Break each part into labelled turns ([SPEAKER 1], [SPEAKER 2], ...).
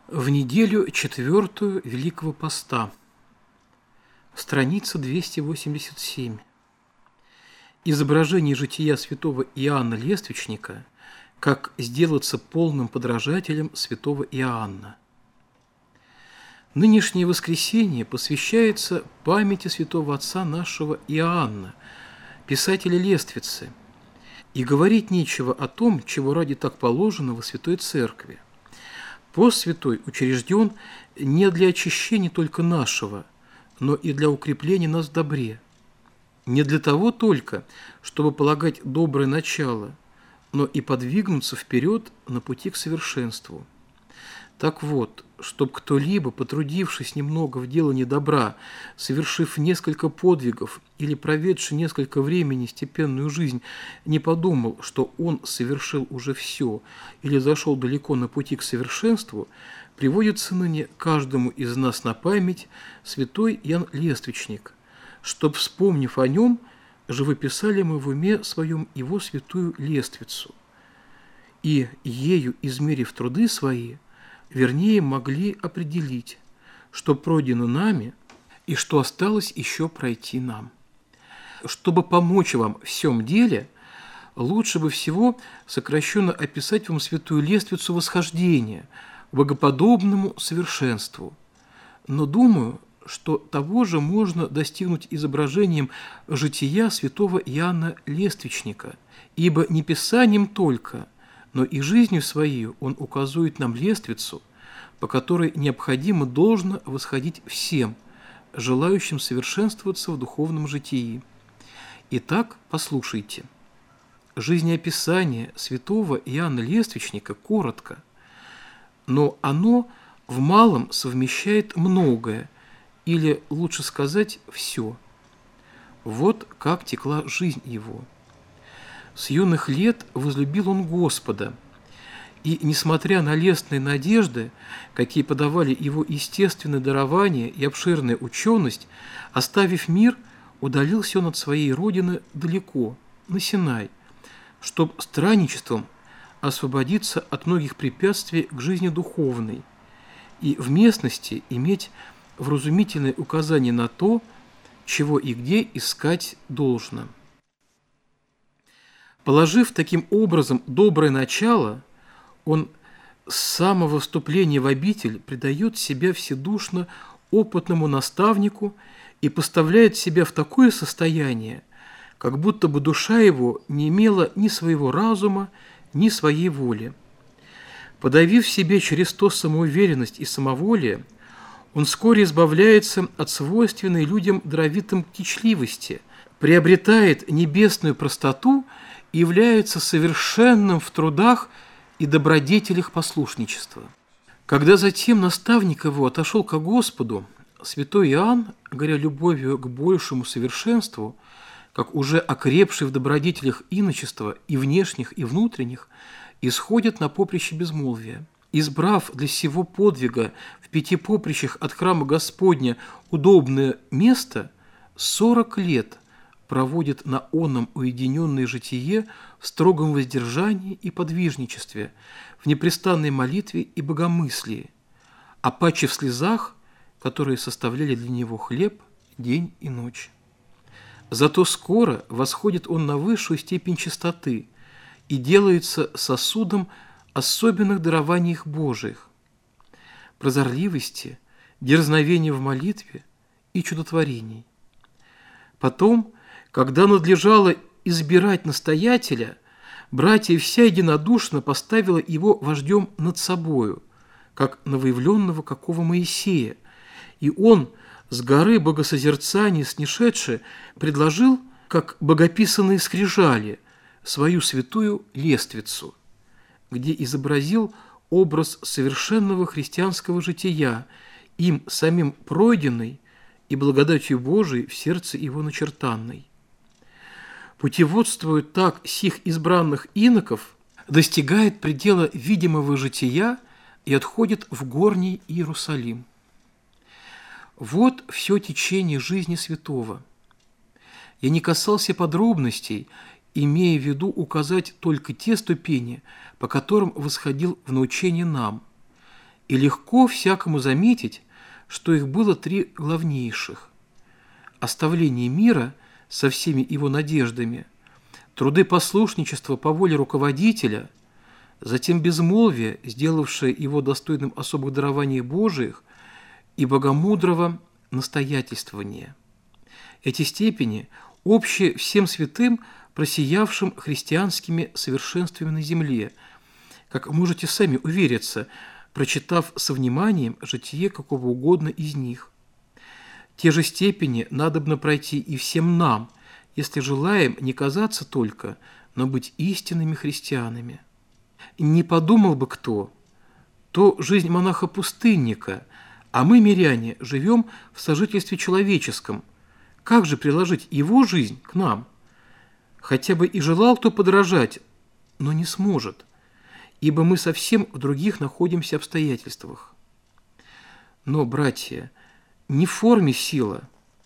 [SPEAKER 1] В неделю четвертую Великого Поста. Страница 287. Изображение жития святого Иоанна Лествичника, как сделаться полным подражателем святого Иоанна. Нынешнее воскресенье посвящается памяти святого отца нашего Иоанна, писателя Лествицы, и говорить нечего о том, чего ради так положено во Святой Церкви. Пост святой учрежден не для очищения только нашего, но и для укрепления нас в добре. Не для того только, чтобы полагать доброе начало, но и подвигнуться вперед на пути к совершенству. Так вот, чтоб кто-либо, потрудившись немного в делании добра, совершив несколько подвигов или проведший несколько времени степенную жизнь, не подумал, что он совершил уже все или зашел далеко на пути к совершенству, приводится ныне каждому из нас на память святой Иоанн Лествичник, чтоб, вспомнив о нем, живописали мы в уме своем его святую Лествицу, и, ею измерив труды свои, вернее, могли определить, что пройдено нами и что осталось еще пройти нам. Чтобы помочь вам в всем деле, лучше бы всего сокращенно описать вам святую Лествицу восхождения к богоподобному совершенству. Но думаю, что того же можно достигнуть изображением жития святого Иоанна Лествичника, ибо не писанием только, но и жизнью своей он указывает нам лествицу, по которой необходимо должно восходить всем, желающим совершенствоваться в духовном житии. Итак, послушайте. Жизнеописание святого Иоанна Лествичника коротко, но оно в малом совмещает многое, или, лучше сказать, все. Вот как текла жизнь его. С юных лет возлюбил он Господа, и, несмотря на лестные надежды, какие подавали его естественное дарование и обширная ученость, оставив мир, удалился он от своей родины далеко, на Синай, чтоб странничеством освободиться от многих препятствий к жизни духовной и в местности иметь вразумительное указание на то, чего и где искать должно. Положив таким образом доброе начало, он с самого вступления в обитель предает себя вседушно опытному наставнику и поставляет себя в такое состояние, как будто бы душа его не имела ни своего разума, ни своей воли. Подавив в себе через то самоуверенность и самоволие, он вскоре избавляется от свойственной людям даровитым кичливости, приобретает небесную простоту и является совершенным в трудах и добродетелях послушничества. Когда затем наставник его отошел ко Господу, святой Иоанн, горя любовью к большему совершенству, как уже окрепший в добродетелях иночества и внешних, и внутренних, исходит на поприще безмолвия. Избрав для сего подвига в 5 поприщах от храма Господня удобное место, 40 лет проводит на оном уединенное житие в строгом воздержании и подвижничестве, в непрестанной молитве и богомыслии, а паче в слезах, которые составляли для него хлеб день и ночь. Зато скоро восходит он на высшую степень чистоты и делается сосудом особенных дарований Божиих, прозорливости, дерзновения в молитве и чудотворений. Потом, когда надлежало избирать настоятеля, братья вся единодушно поставила его вождем над собою, как новоявленного какого Моисея, и он, с горы богосозерцания снишедши, предложил, как богописанные скрижали, свою святую Лествицу, где изобразил образ совершенного христианского жития, им самим пройденный и благодатью Божией в сердце его начертанной. Путеводствует так сих избранных иноков, достигает предела видимого жития и отходит в горний Иерусалим. Вот все течение жизни святого. Я не касался подробностей, имея в виду указать только те ступени, по которым восходил в научение нам, и легко всякому заметить, что их было три главнейших: оставление мира со всеми его надеждами, труды послушничества по воле руководителя, затем безмолвие, сделавшее его достойным особых дарований Божиих, и богомудрого настоятельствования. Эти степени общие всем святым, просиявшим христианскими совершенствами на земле, как можете сами увериться, прочитав со вниманием житие какого угодно из них. Те же степени надобно пройти и всем нам, если желаем не казаться только, но быть истинными христианами. Не подумал бы кто, то жизнь монаха-пустынника, а мы, миряне, живем в сожительстве человеческом. Как же приложить его жизнь к нам? Хотя бы и желал кто подражать, но не сможет, ибо мы совсем в других находимся обстоятельствах. Но, братья, не в форме сила.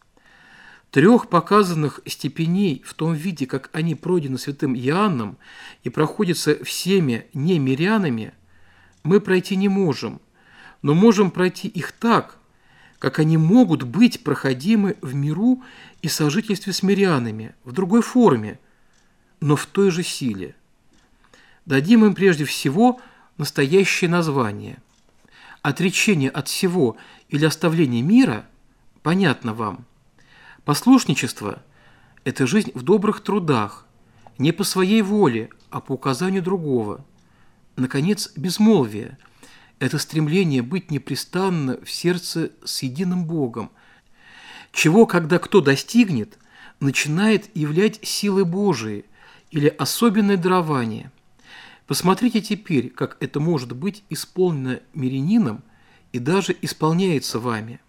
[SPEAKER 1] Трех показанных степеней в том виде, как они пройдены святым Иоанном и проходятся всеми немирянами, мы пройти не можем, но можем пройти их так, как они могут быть проходимы в миру и сожительстве с мирянами, в другой форме, но в той же силе. Дадим им прежде всего настоящее название. Отречение от всего или оставление мира понятно вам. Послушничество – это жизнь в добрых трудах, не по своей воле, а по указанию другого. Наконец, безмолвие – это стремление быть непрестанно в сердце с единым Богом, чего, когда кто достигнет, начинает являть силы Божии или особенное дарование. Посмотрите теперь, как это может быть исполнено мирянином и даже исполняется вами.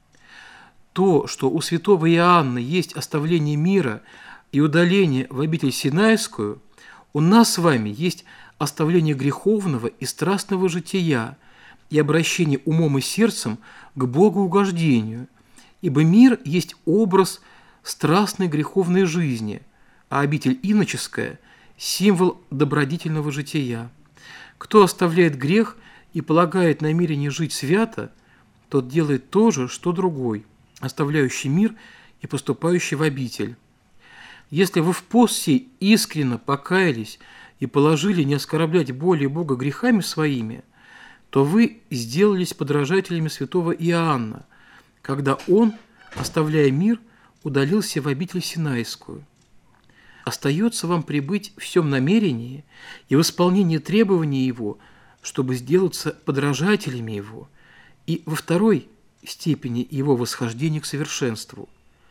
[SPEAKER 1] То, что у святого Иоанна есть оставление мира и удаление в обитель Синайскую, у нас с вами есть оставление греховного и страстного жития и обращение умом и сердцем к Богоугождению, ибо мир есть образ страстной греховной жизни, а обитель иноческая – символ добродетельного жития. Кто оставляет грех и полагает намерение жить свято, тот делает то же, что другой, оставляющий мир и поступающий в обитель. Если вы в пост сей искренно покаялись и положили не оскорблять более Бога грехами своими, то вы сделались подражателями святого Иоанна, когда он, оставляя мир, удалился в обитель Синайскую. Остается вам пребыть в всем намерении и в исполнении требований его, чтобы сделаться подражателями его, и во второй степени его восхождения к совершенству.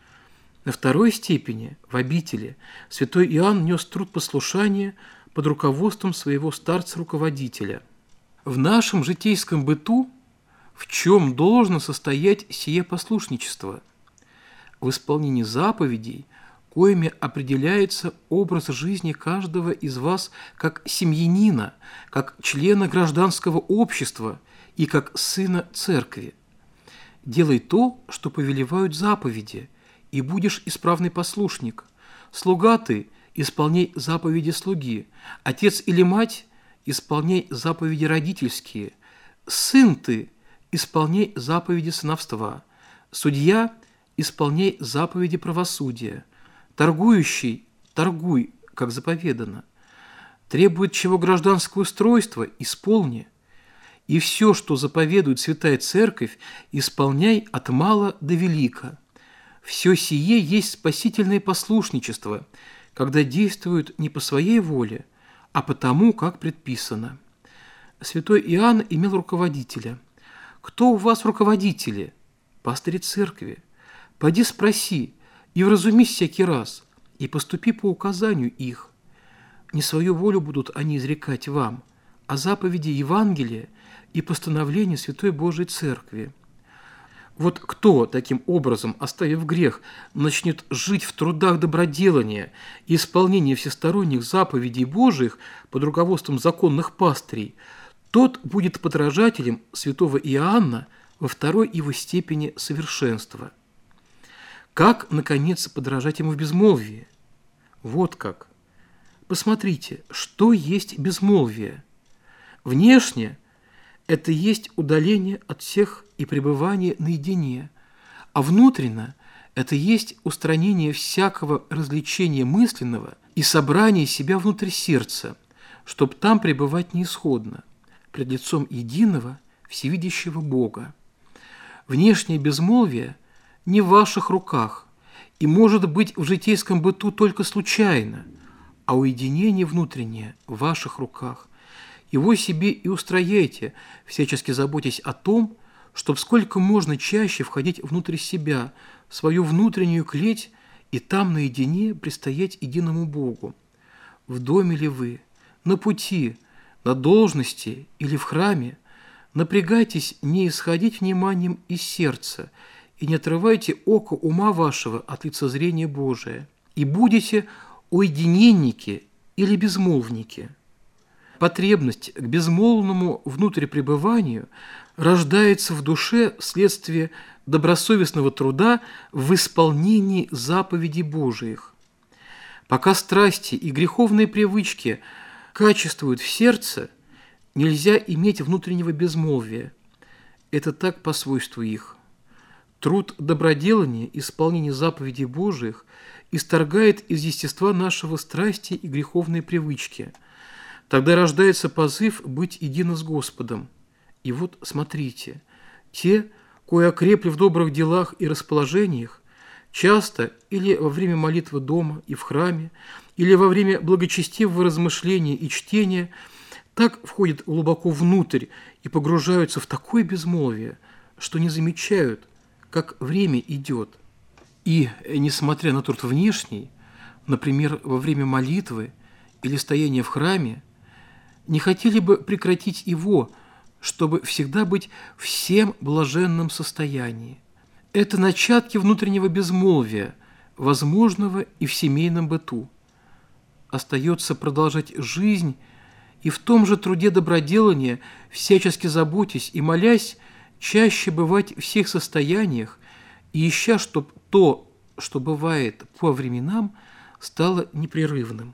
[SPEAKER 1] На второй степени, в обители, святой Иоанн нес труд послушания под руководством своего старца-руководителя. В нашем житейском быту в чем должно состоять сие послушничество? В исполнении заповедей, коими определяется образ жизни каждого из вас как семьянина, как члена гражданского общества и как сына церкви. Делай то, что повелевают заповеди, и будешь исправный послушник. Слуга ты, исполняй заповеди слуги. Отец или мать, исполняй заповеди родительские. Сын ты, исполняй заповеди сыновства. Судья, исполняй заповеди правосудия. Торгующий, торгуй, как заповедано. Требует чего гражданское устройство, исполни. И все, что заповедует Святая Церковь, исполняй от мала до велика. Все сие есть спасительное послушничество, когда действуют не по своей воле, а по тому, как предписано. Святой Иоанн имел руководителя. Кто у вас руководители? Пастыри церкви. Пойди спроси, и вразумись всякий раз, и поступи по указанию их. Не свою волю будут они изрекать вам, а заповеди Евангелия и постановления Святой Божией Церкви. Вот кто, таким образом, оставив грех, начнет жить в трудах доброделания и исполнения всесторонних заповедей Божиих под руководством законных пастырей, тот будет подражателем святого Иоанна во второй его степени совершенства. Как, наконец, подражать ему в безмолвии? Вот как. Посмотрите, что есть безмолвие. Внешне это есть удаление от всех и пребывание наедине, а внутренно это есть устранение всякого развлечения мысленного и собрание себя внутрь сердца, чтоб там пребывать неисходно, пред лицом единого, всевидящего Бога. Внешнее безмолвие не в ваших руках и может быть в житейском быту только случайно, а уединение внутреннее в ваших руках. Его себе и устрояйте, всячески заботясь о том, чтобы сколько можно чаще входить внутрь себя, в свою внутреннюю клеть, и там наедине предстоять единому Богу. В доме ли вы, на пути, на должности или в храме, напрягайтесь не исходить вниманием из сердца и не отрывайте око ума вашего от лицезрения Божия, и будете уединенники или безмолвники. Потребность к безмолвному внутрепребыванию рождается в душе вследствие добросовестного труда в исполнении заповедей Божиих. Пока страсти и греховные привычки качествуют в сердце, нельзя иметь внутреннего безмолвия. Это так по свойству их. Труд доброделания, исполнение заповедей Божиих исторгает из естества нашего страсти и греховные привычки. Тогда рождается позыв быть едино с Господом. И вот смотрите, те, кои окрепли в добрых делах и расположениях, часто или во время молитвы дома и в храме, или во время благочестивого размышления и чтения, так входят глубоко внутрь и погружаются в такое безмолвие, что не замечают, как время идет. И, несмотря на труд внешний, например, во время молитвы или стояния в храме, не хотели бы прекратить его, чтобы всегда быть в всем блаженном состоянии. Это начатки внутреннего безмолвия, возможного и в семейном быту. Остается продолжать жизнь и в том же труде доброделания, всячески заботясь и молясь, чаще бывать в всех состояниях и ища, чтоб то, что бывает по временам, стало непрерывным.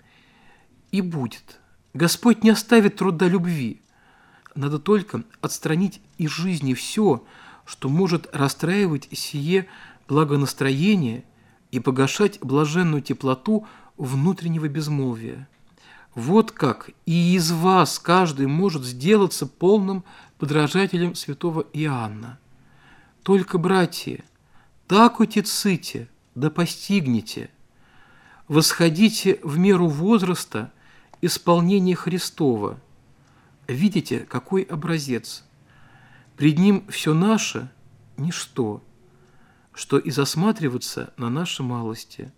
[SPEAKER 1] И будет. Господь не оставит труда любви. Надо только отстранить из жизни все, что может расстраивать сие благонастроение и погашать блаженную теплоту внутреннего безмолвия. Вот как и из вас каждый может сделаться полным подражателем святого Иоанна. Только, братья, так утеците, да постигните, восходите в меру возраста исполнения Христова. Видите, какой образец? Пред ним все наше – ничто, что и засматриваться на наши малости.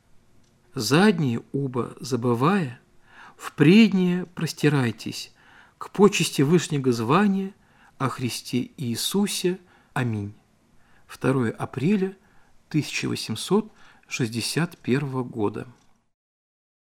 [SPEAKER 1] Задние оба забывая, в преднее простирайтесь к почести вышнего звания о Христе Иисусе. Аминь. 2 апреля 1861 года.